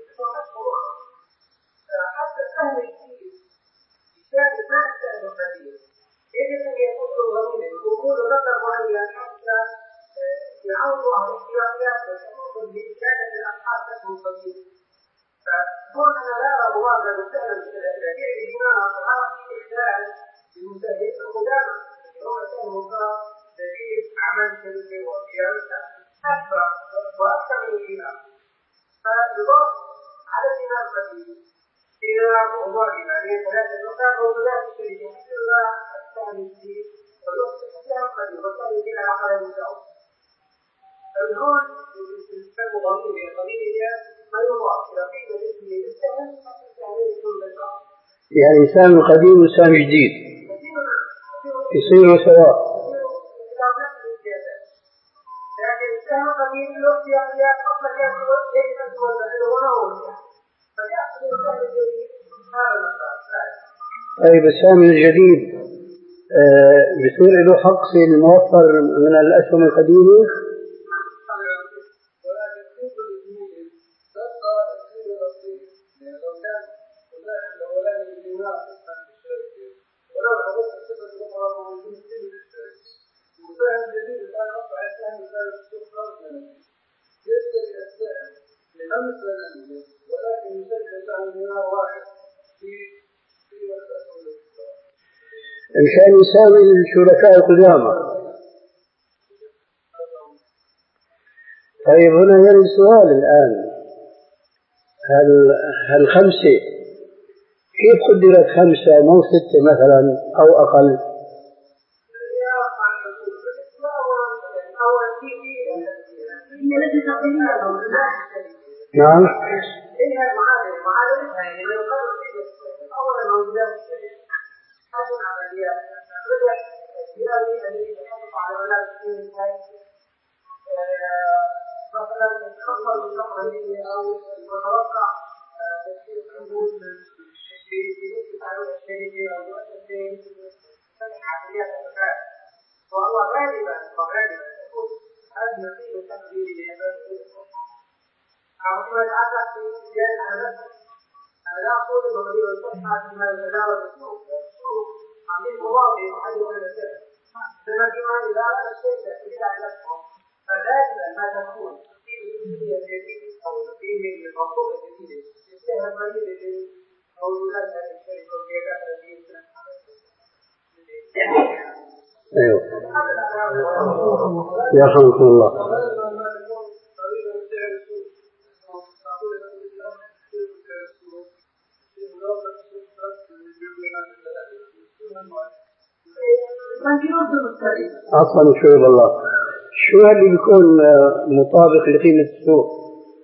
حتى السهم الكثير يشاهد ما السهم القليل يجب أن يكون ضمينا وجود رقم معين حتى يعودوا على الاحتياطيات والحقوق بإشادة الأصحاب تكون قليل. فكون أنا لا أرى مواقع مستهلا لديه الإيمان على في إخلال المساهمين القدامى هو كان مصاب لديه أعمال الشركة وقيادتها أكثر وأكثر من الإيمان. فيضاف على الإيمان القديم إلى موضوع الإيمانية ثلاثة نقاط موجودات الشركة حسنها السهم الجديد ويوصف السهم القديم وبالتالي إلى عقل المساومة. فالهون يسمى ضمير ضمير هي ما يضاف إلى قيمة الاسم للسهم يعني سهم قديم وسهم جديد يصيروا سواء. لكن السهم القديم له احتياطيات أصلا يأخذ ليس الوضع ولا هو فيأخذ السهم الجديد هذا المسألة. طيب السهم الجديد آه بيصير له حق في الموفر من الأسهم القديمة؟ مشان يساوي الشركاء القدامى. طيب هنا يرد سؤال الآن هل هل خمسة كيف قدرت خمسة مو ستة مثلا أو أقل؟ نعم. مثلا الخطر التقليدي او المتوقع تشكيل حدود في نسبة عدد الشركة او مؤسسين تفتح عمليات الذكاء وهو غالبا وغالبا تكون هذه النتيجة التقليدية عندما يتعلق في زيادة على نفسه أنا لا أقول أنه قد يصبح فيما يتجاوز السوق السوق عملية واضحة وحل ولا شيء لما كمان إذا أردت الشيء تأثير على نفسه فلا ما تكون في الجزئية الجديدة أو في المنظومة الجديدة يصير قليل أو يولد هذه الشركة والزيادات التي أيوه يرحمكم الله. عفوا شوي بالله، شو اللي بيكون مطابق لقيمة السوق؟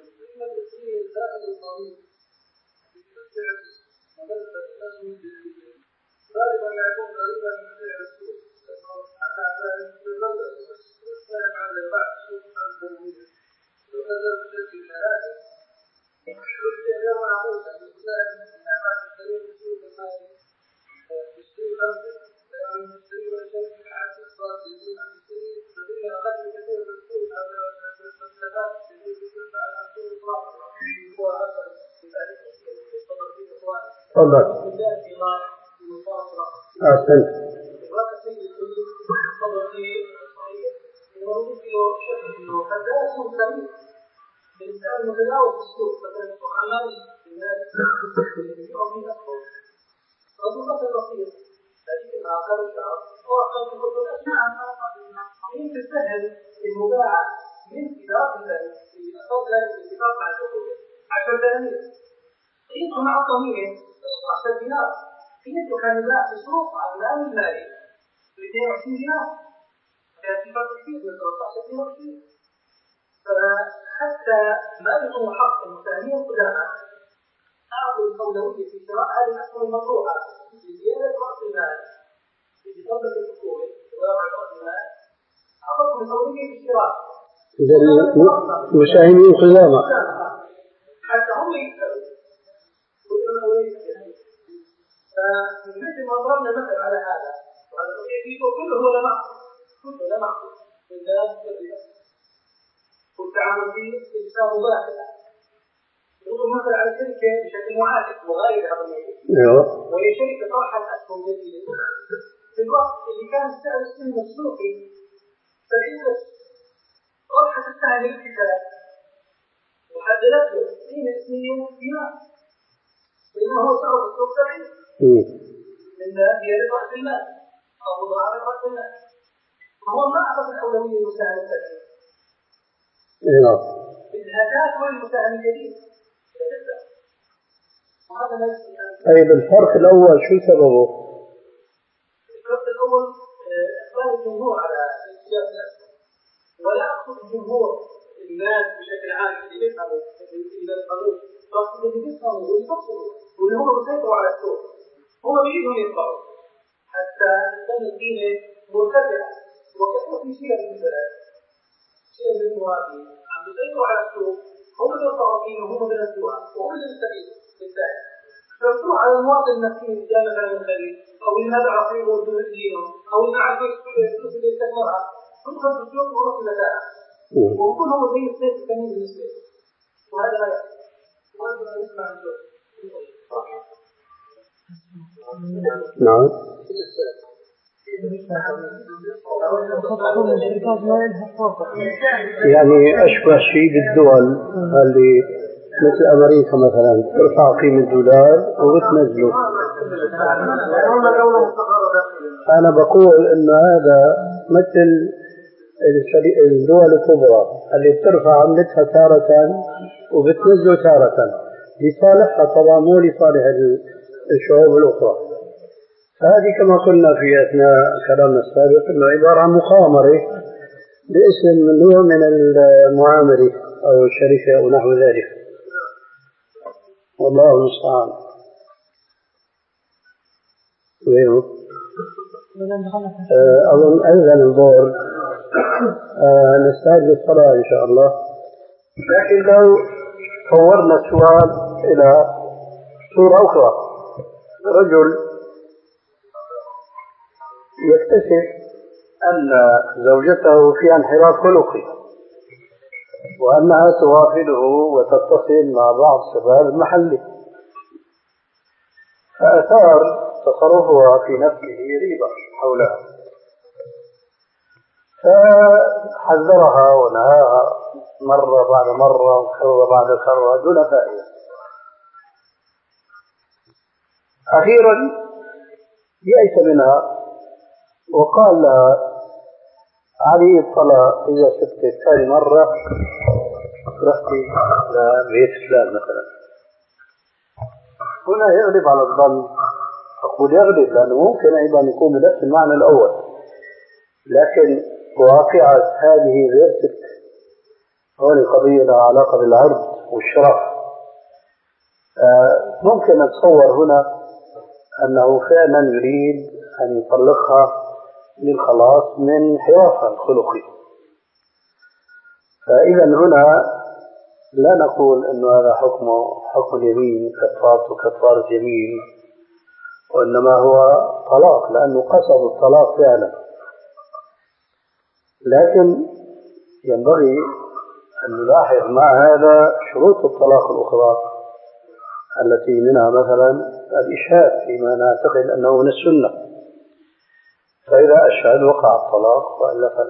تفضل. أحسنت. مع الضمير عشرة دينار في يده كان يباع في السوق على الآن المالي ب اثنين وعشرين دينار، كان في فرق كبير من ثلاثة عشر اثنين وعشرين. فحتى ما يكون حق المساهمين القدامى أعطوا الأولوية في شراء هذه الأسهم المطروحة لزيادة رأس المال في دولة الحكومة وضع رأس المال، أعطتهم الأولوية في الشراء مساهمين قدامى حتى هم يكسبوا. فمثل ما ضربنا مثل على هذا وعلى التوحيد كله لا معقول كله لا معقول من ذات الربا والتعامل فيه إجسام ظاهرة. نضرب مثل على شركة بشكل معاكس وغير هذا الموضوع، وهي شركة طرحت أسهم جديدة في الوقت اللي كان سعر السهم السوقي سبعين ألف، طرحت السهم للكتاب وحددت له قيمة مليون دينار لأنه هو سعر السوق سبعين من زيادة رأس المال أو مضاعفة رأس المال، فهو ما أعطى الأولوية للمساهم السبعين. الهداف هو المساهم الجديد. وهذا ما يستطيع. طيب الفرق الأول شو سببه؟ الفرق الأول إقبال الجمهور على الاختيار الأسهم، ولا أقصد الجمهور الناس بشكل عام اللي بيفهموا إلى القانون، أقصد اللي بيفهموا واللي بيفهموا واللي هم بيسيطروا على السوق، هم بيجوا يطلعوا حتى تكون القيمة مرتفعة. وكأنه في شيء من البلاد شيء من المواطنين عم بيسيطروا على السوق، هم بيرفعوا القيمة وهم بينزلوها وهم اللي بيستفيدوا بالتالي. فبتروح على المواطن المسكين جاي مثلا من الخليج أو اللي ما بيعرف يقول دينه أو اللي ما عارف الفلوس اللي يستثمرها، تدخل في السوق ويروح في متاعها ويكون هو زي السيف الثمين بالنسبة له. وهذا لا يحصل. وهذا لا يسمع الجوع. نعم. يعني أشبه شيء بالدول اللي مثل أمريكا مثلا ترفع قيمة الدولار وبتنزله. أنا بقول إنه هذا مثل الدول الكبرى اللي بترفع عملتها تارة وبتنزله تارة لصالحها طبعا مو لصالح الشعوب الأخرى. هذه كما قلنا في أثناء كلامنا السابق إنه عبارة عن مخامرة باسم نوع من المعاملة أو الشركة أو نحو ذلك، والله المستعان. وينه؟ أظن أذن الظهر، نستعد للصلاة إن شاء الله. لكن لو طورنا السؤال إلى صورة أخرى، رجل يكتشف أن زوجته في انحراف خلقي وأنها توافده وتتصل مع بعض شباب المحل، فأثار تصرفها في نفسه ريبة حولها، فحذرها ونهاها مرة بعد مرة وكرة بعد كرة دون فائدة. أخيرا يأس منها وقال لها علي الطلاق إذا سبت ثاني مرة رحتي لبيت فلان مثلا. هنا يغلب على الظن، أقول يغلب لأنه ممكن أيضا يكون بنفس المعنى الأول، لكن واقعة هذه غير تلك. هذه قضية لها علاقة بالعرض والشرف. آه ممكن أتصور هنا أنه فعلا يريد أن يطلقها للخلاص من حرافها الخلقي. فإذا هنا لا نقول أن هذا حكمه حكم اليمين كفارة كفارة يمين، وإنما هو طلاق لأنه قصد الطلاق فعلا. لكن ينبغي أن نلاحظ مع هذا شروط الطلاق الأخرى التي منها مثلا الإشهاد فيما نعتقد أنه من السنة، فإذا أشهد وقع الطلاق وإلا فلا.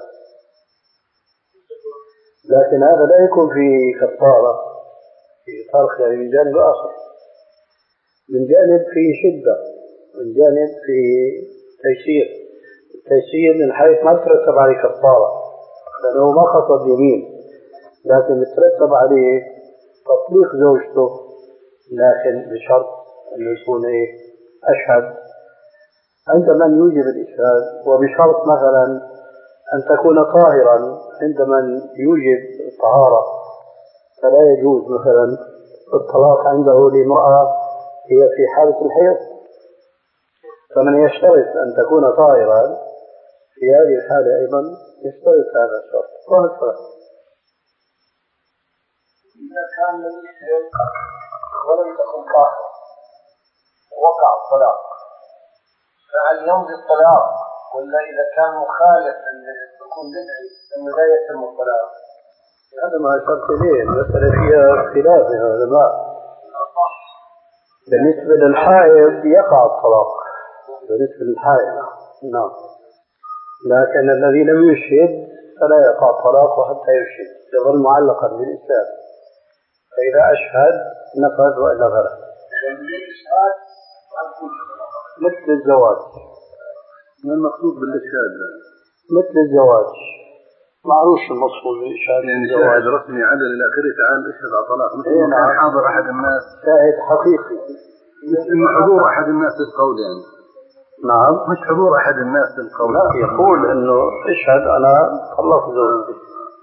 لكن هذا لا يكون في كفارة في طرق، يعني من جانب آخر، من جانب في شدة، من جانب في تيسير. التيسير من حيث ما ترتب عليه كفارة لأنه ما قصد يمين، لكن يترتب عليه تطليق زوجته، لكن بشرط أن يكون إيه أشهد عند من يوجب الإشهاد، وبشرط مثلا أن تكون طاهرا عند من يوجب الطهارة. فلا يجوز مثلا الطلاق عنده لامرأة هي في حالة الحيض، فمن يشترط أن تكون طاهرا في هذه الحالة أيضا يشترط هذا الشرط. إذا كان الإشهاد ولم تكن طاهرة وقع الطلاق، فهل يمضي الطلاق؟ ولا إذا كان مخالف يكون بدعي أنه لا يتم الطلاق؟ هذا ما أشرت إليه، المسألة فيها اختلاف يا علماء. بالنسبة للحائض يقع الطلاق بالنسبة للحائض، نعم، لكن الذي لم يشهد فلا يقع الطلاق حتى يشهد، يظل معلقا بالإسلام. فإذا أشهد نفذ وإلا غلط. مثل الزواج، ما المقصود بالإشهاد؟ مثل الزواج معروف المقصود بالإشهاد، يعني شاهد رسمي عدل إلى آخره تعال اشهد على طلاق، مثل إيه نعم. كان حاضر أحد الناس، شاهد حقيقي، مثل إنه حضور أحد الناس للقول يعني. نعم، مش حضور أحد الناس للقول، لا يقول إنه اشهد أنا طلقت زوجتي،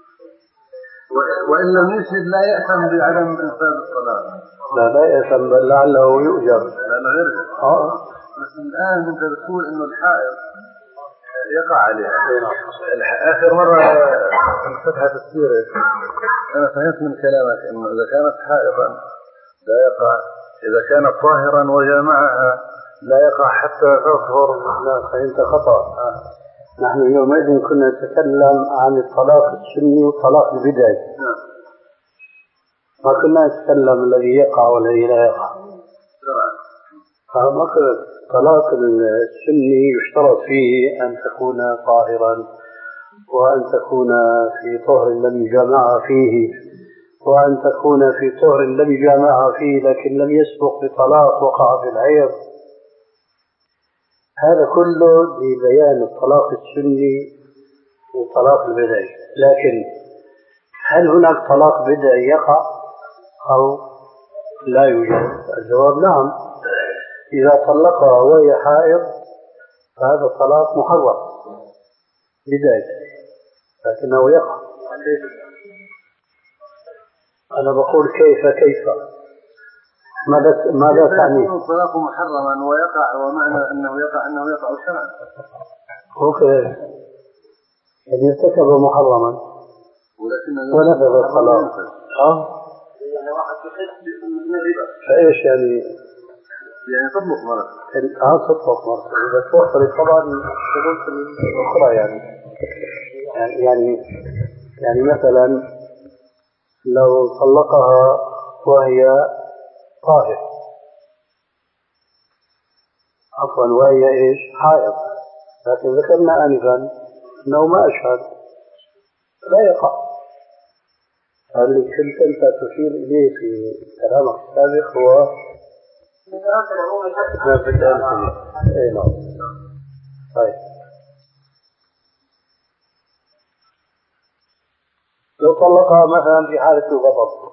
وإن لم يشهد لا يأثم بعدم إنفاذ الطلاق. لا لا يأثم، بل لعله يؤجر. لا لا غير آه. بس الآن أنت بتقول إنه الحائض يقع عليها. آخر مرة فتحت السيرة أنا فهمت من كلامك إنه إذا كانت حائضا لا يقع، إذا كانت طاهرا وجامعها لا يقع حتى تطهر. لا، فأنت خطأ. آه. نحن يومئذ كنا نتكلم عن الطلاق السني والطلاق البدعي، ما كنا نتكلم الذي يقع والذي لا يقع. فمثلا الطلاق السني يشترط فيه أن تكون طاهرا، وأن تكون في طهر لم يجامعها فيه، وأن تكون في طهر لم يجامعها فيه لكن لم يسبق بطلاق وقع في العيض. هذا كله لبيان الطلاق السني والطلاق البدعي. لكن هل هناك طلاق بدعي يقع أو لا يوجد؟ الجواب نعم. إذا طلقها وهي حائض فهذا الطلاق محرم بدعي، لكنه يقع. أنا بقول كيف كيف ماذا ماذا تعني؟ الطلاق محرما ويقع، ومعنى أنه يقع أنه يقع شرعا. أوكي، يعني ارتكب محرما ونفذ الطلاق. أه؟ فإيش يعني؟ يعني تطلق مرة. اه تطلق مرة إذا توفرت طبعا الشروط الأخرى. يعني يعني يعني مثلا لو طلقها وهي طاهر، عفوا وهي ايش حائض، لكن ذكرنا آنفا أنه ما أشهد لا يقع. اللي كنت أنت تشير إليه في كلامك السابق هو ما في الأمثلة. أي نعم. طيب لو طلقها مثلا في حالة الغضب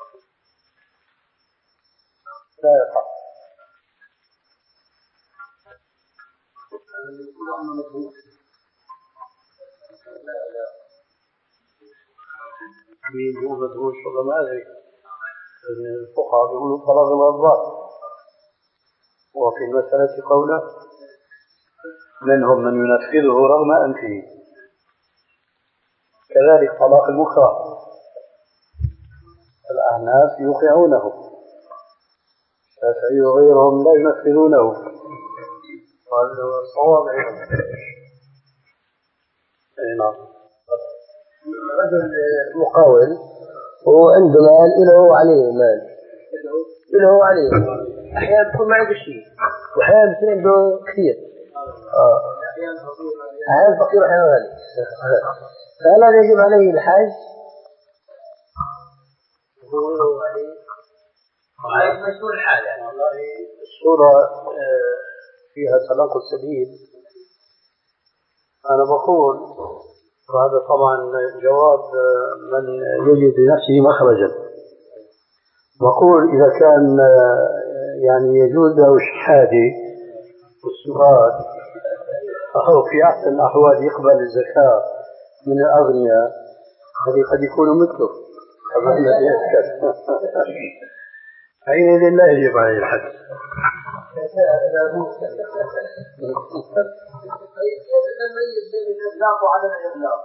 لا يقع. مين هو مدهوش ولا ما أدري. الفقهاء يقولوا طلاق الغضبان، وفي المسألة قوله منهم من ينفذه رغم أنفه. كذلك طلاق المكره الأحناف يوقعونه، الشافعي وغيرهم لا ينفذونه. هذا صواب. اي نعم. رجل مقاول هو عنده مال له عليه مال له عليه، احيانا بيكون ما عنده شيء واحيانا بيكون عنده كثير، اه احيانا فقير واحيانا غني. فهل يجب عليه الحج؟ هو عليه عليه مشهور الحال يعني. والله الصورة فيها تناقض شديد. أنا بقول وهذا طبعا جواب من يجد لنفسه مخرجا. بقول إذا كان يعني يجوز له الشهادة والسؤال أو في أحسن الأحوال يقبل الزكاة من الأغنياء الذي قد يكونوا مثله أين لله يجب عليه الحج. كيف تميز بين الإطلاق وعدم الإطلاق؟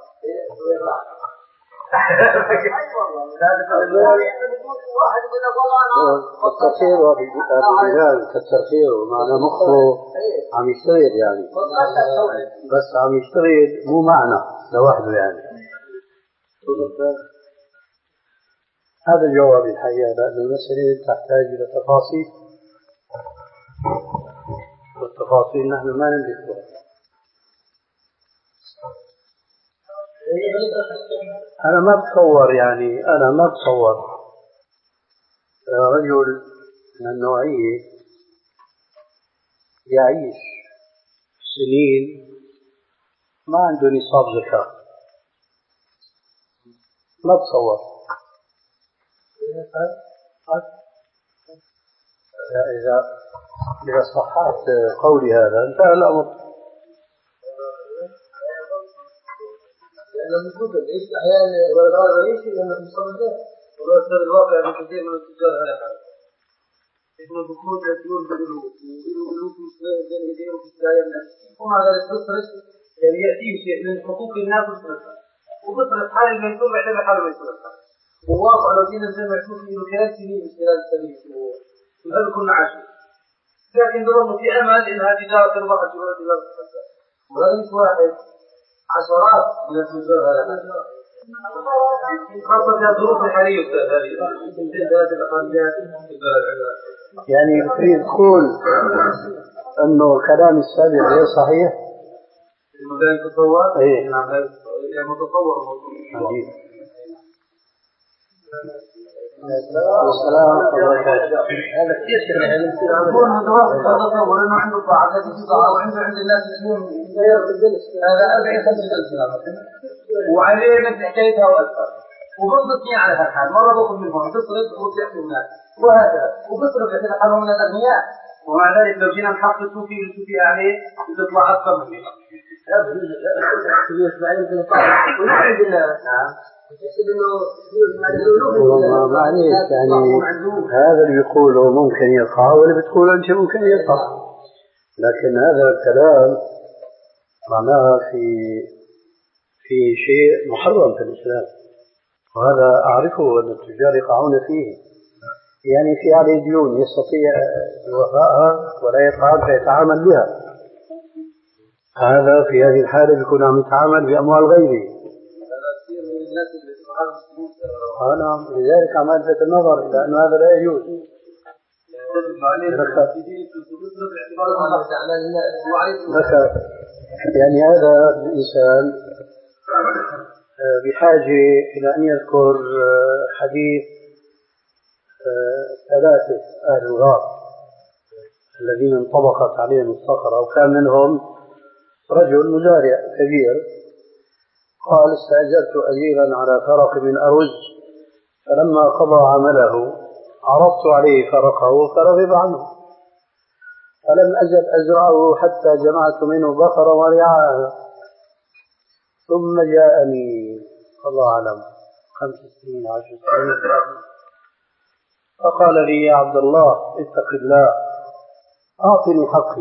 الترخير والرجال كالترخير معنى مخه عم يشتغل يعني، بس عم يشتغل مو معنى لوحده يعني. هذا الجواب الحقيقة، لأن المسألة تحتاج إلى تفاصيل، والتفاصيل نحن ما نملكها. أنا ما بتصور يعني أنا ما بتصور رجل من النوعية يعيش سنين ما عنده نصاب زكاة، ما بتصور. إذا إذا صححت قولي هذا انتهى الأمر. لما تقول ايش احيانا الغرض ايش لما تصل ده وصار الواقع من كثير من التجار هذا اسمه دخول الديون بدلوا ويقولوا في بين يديه وفي الداير وما هذا التصرف يعني ياتي شيء من حقوق الناس وتصرفها وتصرف حال المنسوب يعتبر حال المنسوب وواقع لو جينا زي ما تشوف انه ثلاث سنين من خلال السبيل وهذا كنا عايشين، لكن ظنوا في امل انها تجاره تربح تجاره وهذا مش واحد عشرات من التجار هذا خاصة في الظروف الحالية هذه يعني تريد تقول انه كلام السابق غير صحيح؟ المدان يتصور؟ ايه نعم يعني متصور عجيب. السلام عليكم. هذا كثير شيء يعني يكون متوقع تصور انه عنده طاعة التي طاعة وعنده عند الناس يكون غير بالجلس هذا أربعين خمسين ألف وعليه مثل حكايتها وأكثر وبنضطني على هالحال مرة باخذ من هون تصرف وتعطي الناس وهكذا وبصرف يعتبر حاله من الأغنياء ومع ذلك لو جينا نحط السوفي والسوفي عليه بتطلع أكثر منه. ونعرف الناس معليش يعني هذا اللي بيقوله ممكن يقع واللي بتقوله أنت ممكن يقع، لكن هذا الكلام معناها في في شيء محرم في الإسلام، وهذا أعرفه أن التجار يقعون فيه. يعني في عليه ديون يستطيع وفاءها ولا يقعد فيتعامل بها، هذا في هذه الحالة بيكون عم يتعامل بأموال غيره. نعم لذلك عم ألفت النظر إلى أن هذا لا يجوز. يعني هذا الإنسان بحاجة إلى أن يذكر حديث ثلاثة أهل الغار الذين انطبقت عليهم الصخرة، وكان منهم رجل مزارع كبير قال: استأجرت أجيرا على فرق من أرز، فلما قضى عمله عرضت عليه فرقه فرغب عنه، فلم أزل أزرعه حتى جمعت منه بقرة ورعاها، ثم جاءني الله أعلم خمس سنين عشر سنين فقال لي: يا عبد الله اتق الله، أعطني حقي.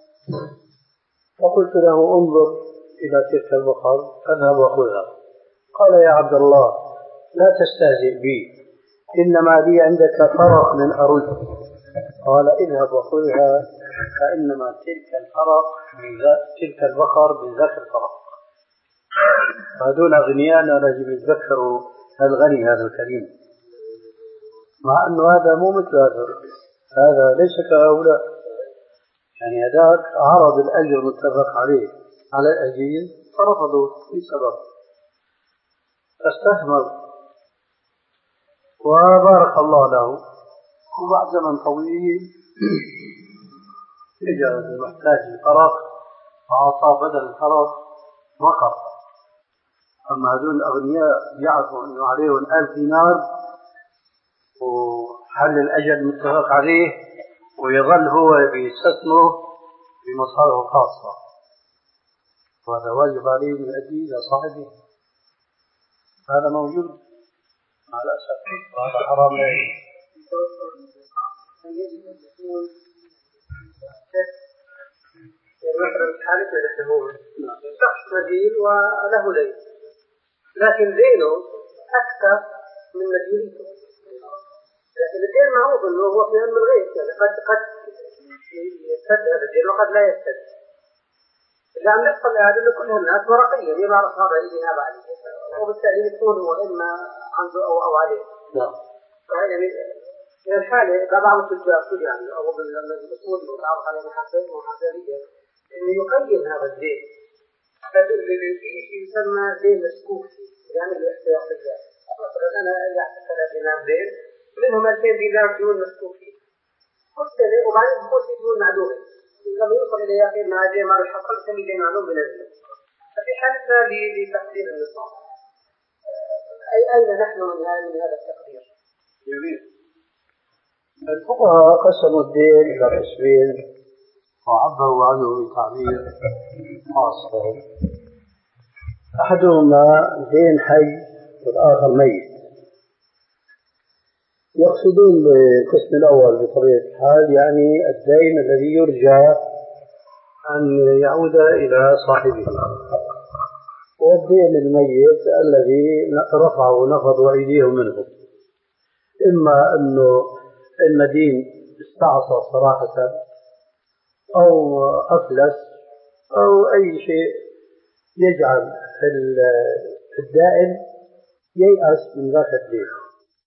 فقلت له: انظر إلى تلك البقر فاذهب وخذها. قال: يا عبد الله لا تستهزئ بي، إنما لي عندك فرق من أرز. قال: اذهب وخذها، فإنما تلك الفرق تلك البقر بذاك الفرق. هذول أغنياء لازم يتذكروا الغني هذا الكريم، مع أنه هذا مو مثل هذا، هذا ليس كهؤلاء. يعني هذاك عرض الأجر متفق عليه على الأجير فرفضوا بسبب، فاستثمر وبارك الله له. وبعد زمن طويل اجى المحتاج الفرق فأعطاه بدل الفرق بقر. أما هذول الأغنياء يعرفوا أنه عليهم ألف دينار وحل الأجل متفق عليه، ويظل هو بيستثمره بمصالحه الخاصة، وهذا واجب عليه أن يؤدي إلى صاحبه. هذا موجود مع الأسف، وهذا حرام لا يجوز. مثلا حالة الحمول شخص مدين وله دين، لكن دينه أكثر من مدينته، لكن الدين معروف أنه هو في علم الغيب، يعني قد قد يستد هذا الدين وقد لا يستد. إلا أن يحصل هذا لكل الناس ورقيا يبقى أصحابه إليها بعد، وبالتالي يكون هو إما عنده أو أو عليه. نعم. يعني من الحالة بعض التجار يعني أو بالأصول المتعارف عليه محاسبية ومحاسبية إنه يقيم هذا الدين، يسمى دين مسكوك، يعني الاحتياطية. مثلا أنا يعطي ثلاث دينار دين، منهم ألفين دينار ديون مسكوكي، كل سنة وبعدين تكون في ديون معلومة، لما يوصل إلى يقين مع دين ما يحصل يسمي دين معلوم بنزله. ففي حالتنا لتقدير النصاب، أي أين نحن من هذا التقدير؟ جميل. الفقهاء قسموا الدين إلى قسمين وعبروا عنه بتعبير خاص. أحدهما دين حي والآخر ميت. يقصدون بالقسم الأول بطبيعة الحال يعني الدين الذي يرجى أن يعود إلى صاحبه، والدين الميت الذي رفعوا نفضوا أيديهم منه، إما أنه المدين استعصى صراحة أو أفلس أو أي شيء يجعل الدائن ييأس من ذاك الدين.